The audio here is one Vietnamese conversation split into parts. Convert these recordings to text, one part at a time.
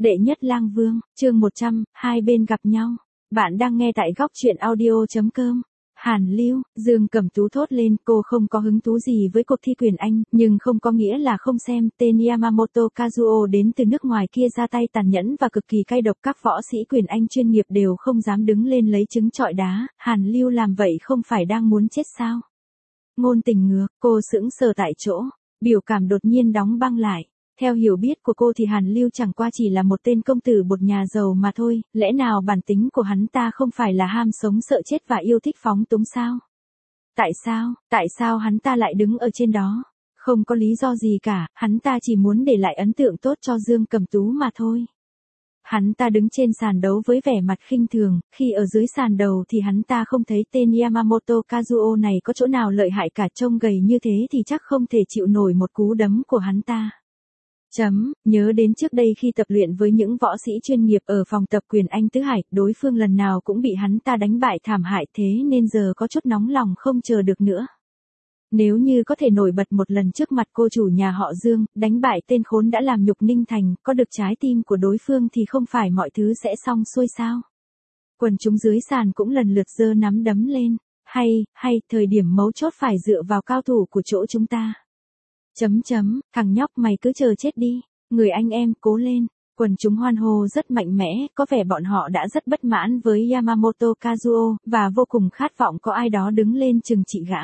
Đệ nhất lang vương, chương 100, hai bên gặp nhau. Bạn đang nghe tại góc truyện audio.com. Hàn Lưu, Dương Cẩm Tú thốt lên, cô không có hứng thú gì với cuộc thi quyền Anh, nhưng không có nghĩa là không xem. Tên Yamamoto Kazuo đến từ nước ngoài kia ra tay tàn nhẫn và cực kỳ cay độc, các võ sĩ quyền Anh chuyên nghiệp đều không dám đứng lên lấy trứng trọi đá. Hàn Lưu làm vậy không phải đang muốn chết sao? Ngôn tình ngược, cô sững sờ tại chỗ, biểu cảm đột nhiên đóng băng lại. Theo hiểu biết của cô thì Hàn Lưu chẳng qua chỉ là một tên công tử bột nhà giàu mà thôi, lẽ nào bản tính của hắn ta không phải là ham sống sợ chết và yêu thích phóng túng sao? Tại sao hắn ta lại đứng ở trên đó? Không có lý do gì cả, hắn ta chỉ muốn để lại ấn tượng tốt cho Dương Cẩm Tú mà thôi. Hắn ta đứng trên sàn đấu với vẻ mặt khinh thường, khi ở dưới sàn đầu thì hắn ta không thấy tên Yamamoto Kazuo này có chỗ nào lợi hại cả, trông gầy như thế thì chắc không thể chịu nổi một cú đấm của hắn ta. Nhớ đến trước đây khi tập luyện với những võ sĩ chuyên nghiệp ở phòng tập quyền Anh Tứ Hải, đối phương lần nào cũng bị hắn ta đánh bại thảm hại, thế nên giờ có chút nóng lòng không chờ được nữa. Nếu như có thể nổi bật một lần trước mặt cô chủ nhà họ Dương, đánh bại tên khốn đã làm nhục Ninh Thành, có được trái tim của đối phương thì không phải mọi thứ sẽ xong xuôi sao? Quần chúng dưới sàn cũng lần lượt giơ nắm đấm lên, hay, thời điểm mấu chốt phải dựa vào cao thủ của chỗ chúng ta. Thằng nhóc mày cứ chờ chết đi, người anh em cố lên. Quần chúng hoan hô rất mạnh mẽ, có vẻ bọn họ đã rất bất mãn với Yamamoto Kazuo, và vô cùng khát vọng có ai đó đứng lên trừng trị gã.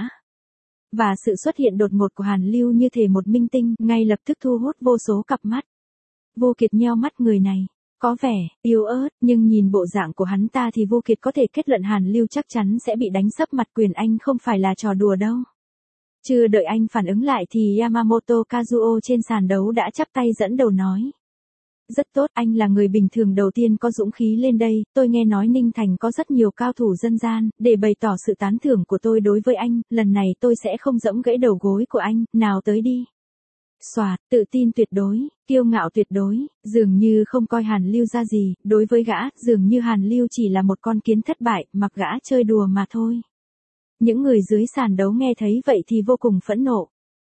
Và sự xuất hiện đột ngột của Hàn Lưu như thể một minh tinh, ngay lập tức thu hút vô số cặp mắt. Vô Kiệt nheo mắt, người này có vẻ yếu ớt, nhưng nhìn bộ dạng của hắn ta thì Vô Kiệt có thể kết luận Hàn Lưu chắc chắn sẽ bị đánh sấp mặt, quyền Anh không phải là trò đùa đâu. Chưa đợi anh phản ứng lại thì Yamamoto Kazuo trên sàn đấu đã chắp tay dẫn đầu nói. Rất tốt, anh là người bình thường đầu tiên có dũng khí lên đây, tôi nghe nói Ninh Thành có rất nhiều cao thủ dân gian, để bày tỏ sự tán thưởng của tôi đối với anh, lần này tôi sẽ không giẫm gãy đầu gối của anh, nào tới đi. Soạt, tự tin tuyệt đối, kiêu ngạo tuyệt đối, dường như không coi Hàn Lưu ra gì, đối với gã, dường như Hàn Lưu chỉ là một con kiến thất bại, mặc gã chơi đùa mà thôi. Những người dưới sàn đấu nghe thấy vậy thì vô cùng phẫn nộ.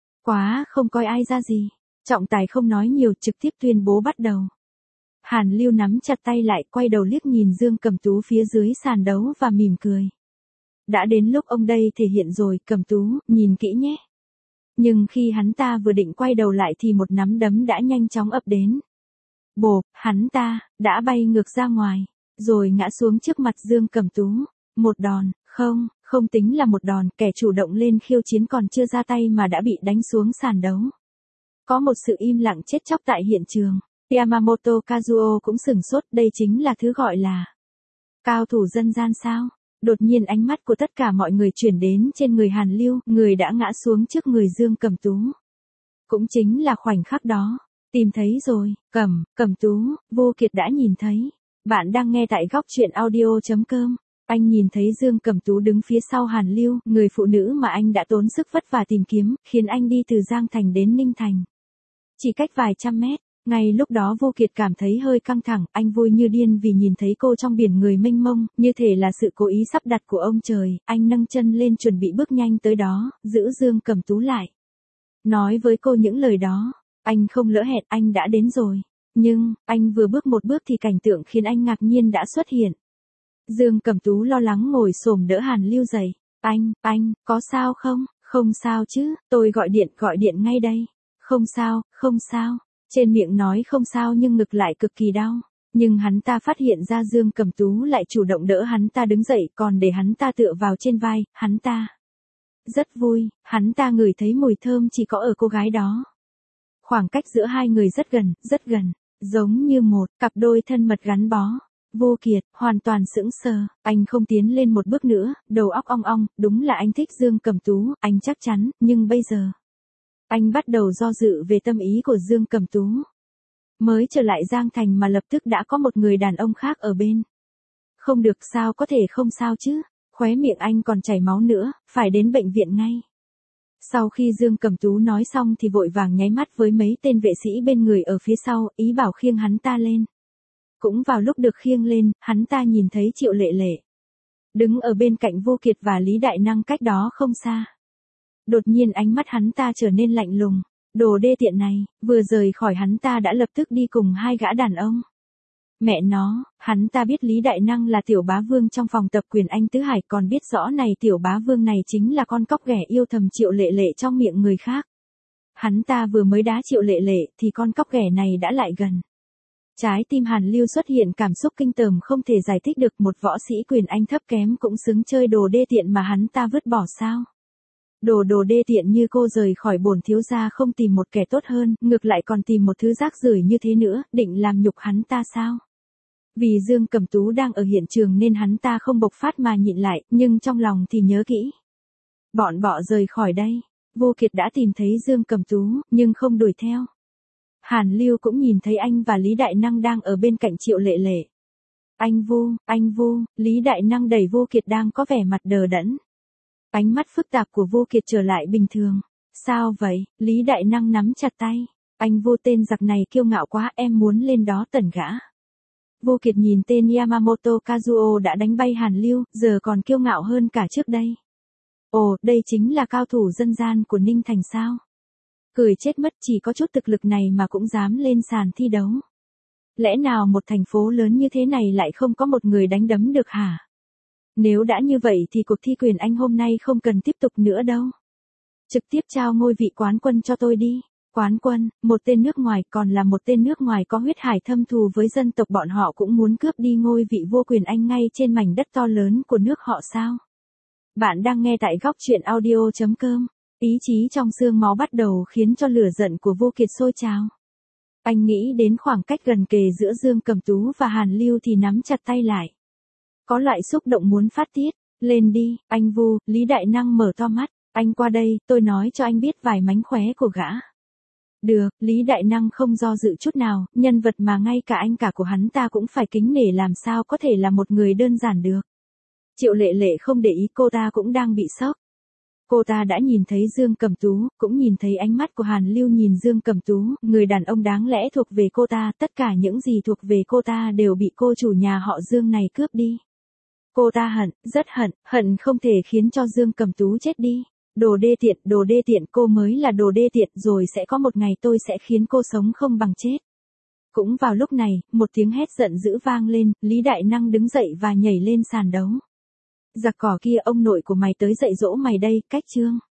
Quá không coi ai ra gì. Trọng tài không nói nhiều, trực tiếp tuyên bố bắt đầu. Hàn Lưu nắm chặt tay lại, quay đầu liếc nhìn Dương Cẩm Tú phía dưới sàn đấu và mỉm cười. Đã đến lúc ông đây thể hiện rồi, Cẩm Tú, nhìn kỹ nhé. Nhưng khi hắn ta vừa định quay đầu lại thì một nắm đấm đã nhanh chóng ập đến. Bộp, hắn ta đã bay ngược ra ngoài, rồi ngã xuống trước mặt Dương Cẩm Tú. Một đòn, không tính là một đòn, kẻ chủ động lên khiêu chiến còn chưa ra tay mà đã bị đánh xuống sàn đấu. Có một sự im lặng chết chóc tại hiện trường. Yamamoto Kazuo cũng sửng sốt, đây chính là thứ gọi là cao thủ dân gian sao? Đột nhiên ánh mắt của tất cả mọi người chuyển đến trên người Hàn Lưu, người đã ngã xuống trước người Dương Cẩm Tú. Cũng chính là khoảnh khắc đó, tìm thấy rồi, Cẩm Tú, Vô Kiệt đã nhìn thấy. Bạn đang nghe tại góc truyện audio.com. Anh nhìn thấy Dương Cẩm Tú đứng phía sau Hàn Lưu, người phụ nữ mà anh đã tốn sức vất vả tìm kiếm, khiến anh đi từ Giang Thành đến Ninh Thành. Chỉ cách vài trăm mét, ngay lúc đó Vô Kiệt cảm thấy hơi căng thẳng, anh vui như điên vì nhìn thấy cô trong biển người mênh mông, như thể là sự cố ý sắp đặt của ông trời, anh nâng chân lên chuẩn bị bước nhanh tới đó, giữ Dương Cẩm Tú lại. Nói với cô những lời đó, anh không lỡ hẹn, anh đã đến rồi. Nhưng, anh vừa bước một bước thì cảnh tượng khiến anh ngạc nhiên đã xuất hiện. Dương Cẩm Tú lo lắng ngồi xổm đỡ Hàn Lưu dậy. Anh, có sao không? Không sao chứ, tôi gọi điện ngay đây. Không sao. Trên miệng nói không sao nhưng ngực lại cực kỳ đau. Nhưng hắn ta phát hiện ra Dương Cẩm Tú lại chủ động đỡ hắn ta đứng dậy, còn để hắn ta tựa vào trên vai, hắn ta rất vui, hắn ta ngửi thấy mùi thơm chỉ có ở cô gái đó. Khoảng cách giữa hai người rất gần, giống như một cặp đôi thân mật gắn bó. Vô Kiệt hoàn toàn sững sờ, anh không tiến lên một bước nữa, đầu óc ong ong, đúng là anh thích Dương Cẩm Tú, anh chắc chắn, nhưng bây giờ anh bắt đầu do dự về tâm ý của Dương Cẩm Tú. Mới trở lại Giang Thành mà lập tức đã có một người đàn ông khác ở bên. Không được, sao có thể không sao chứ, khóe miệng anh còn chảy máu nữa, phải đến bệnh viện ngay. Sau khi Dương Cẩm Tú nói xong thì vội vàng nháy mắt với mấy tên vệ sĩ bên người ở phía sau, ý bảo khiêng hắn ta lên. Cũng vào lúc được khiêng lên, hắn ta nhìn thấy Triệu Lệ Lệ đứng ở bên cạnh Vô Kiệt và Lý Đại Năng cách đó không xa. Đột nhiên ánh mắt hắn ta trở nên lạnh lùng. Đồ đê tiện này, vừa rời khỏi hắn ta đã lập tức đi cùng hai gã đàn ông. Mẹ nó, hắn ta biết Lý Đại Năng là tiểu bá vương trong phòng tập quyền Anh Tứ Hải, còn biết rõ này tiểu bá vương này chính là con cóc ghẻ yêu thầm Triệu Lệ Lệ trong miệng người khác. Hắn ta vừa mới đá Triệu Lệ Lệ thì con cóc ghẻ này đã lại gần. Trái tim Hàn Lưu xuất hiện cảm xúc kinh tởm không thể giải thích được, một võ sĩ quyền Anh thấp kém cũng xứng chơi đồ đê tiện mà hắn ta vứt bỏ sao? Đồ đê tiện như cô rời khỏi bổn thiếu gia không tìm một kẻ tốt hơn, ngược lại còn tìm một thứ rác rưởi như thế nữa, định làm nhục hắn ta sao? Vì Dương Cẩm Tú đang ở hiện trường nên hắn ta không bộc phát mà nhịn lại, nhưng trong lòng thì nhớ kỹ. Bọn bọ rời khỏi đây. Vô Kiệt đã tìm thấy Dương Cẩm Tú, nhưng không đuổi theo. Hàn Lưu cũng nhìn thấy anh và Lý Đại Năng đang ở bên cạnh Triệu Lệ Lệ. Anh Vu, Lý Đại Năng đẩy Vô Kiệt đang có vẻ mặt đờ đẫn. Ánh mắt phức tạp của Vô Kiệt trở lại bình thường. Sao vậy? Lý Đại Năng nắm chặt tay. Anh Vô, tên giặc này kiêu ngạo quá, em muốn lên đó tẩn gã. Vô Kiệt nhìn tên Yamamoto Kazuo đã đánh bay Hàn Lưu, giờ còn kiêu ngạo hơn cả trước đây. Ồ, đây chính là cao thủ dân gian của Ninh Thành sao? Cười chết mất, chỉ có chút thực lực này mà cũng dám lên sàn thi đấu. Lẽ nào một thành phố lớn như thế này lại không có một người đánh đấm được hả? Nếu đã như vậy thì cuộc thi quyền Anh hôm nay không cần tiếp tục nữa đâu. Trực tiếp trao ngôi vị quán quân cho tôi đi. Quán quân, một tên nước ngoài, còn là một tên nước ngoài có huyết hải thâm thù với dân tộc, bọn họ cũng muốn cướp đi ngôi vị vua quyền Anh ngay trên mảnh đất to lớn của nước họ sao? Bạn đang nghe tại góc truyện audio.com. Ý chí trong xương máu bắt đầu khiến cho lửa giận của Vô Kiệt sôi trào. Anh nghĩ đến khoảng cách gần kề giữa Dương Cẩm Tú và Hàn Lưu thì nắm chặt tay lại. Có loại xúc động muốn phát tiết. Lên đi, anh Vu. Lý Đại Năng mở to mắt. Anh qua đây, tôi nói cho anh biết vài mánh khóe của gã. Được, Lý Đại Năng không do dự chút nào, nhân vật mà ngay cả anh cả của hắn ta cũng phải kính nể làm sao có thể là một người đơn giản được. Triệu Lệ Lệ không để ý, cô ta cũng đang bị sốc. Cô ta đã nhìn thấy Dương Cẩm Tú, cũng nhìn thấy ánh mắt của Hàn Lưu nhìn Dương Cẩm Tú, người đàn ông đáng lẽ thuộc về cô ta, tất cả những gì thuộc về cô ta đều bị cô chủ nhà họ Dương này cướp đi. Cô ta hận, rất hận không thể khiến cho Dương Cẩm Tú chết đi. Đồ đê tiện, cô mới là đồ đê tiện, rồi sẽ có một ngày tôi sẽ khiến cô sống không bằng chết. Cũng vào lúc này, một tiếng hét giận dữ vang lên, Lý Đại Năng đứng dậy và nhảy lên sàn đấu. Giặc cỏ kia, ông nội của mày tới dạy dỗ mày đây, cách chương.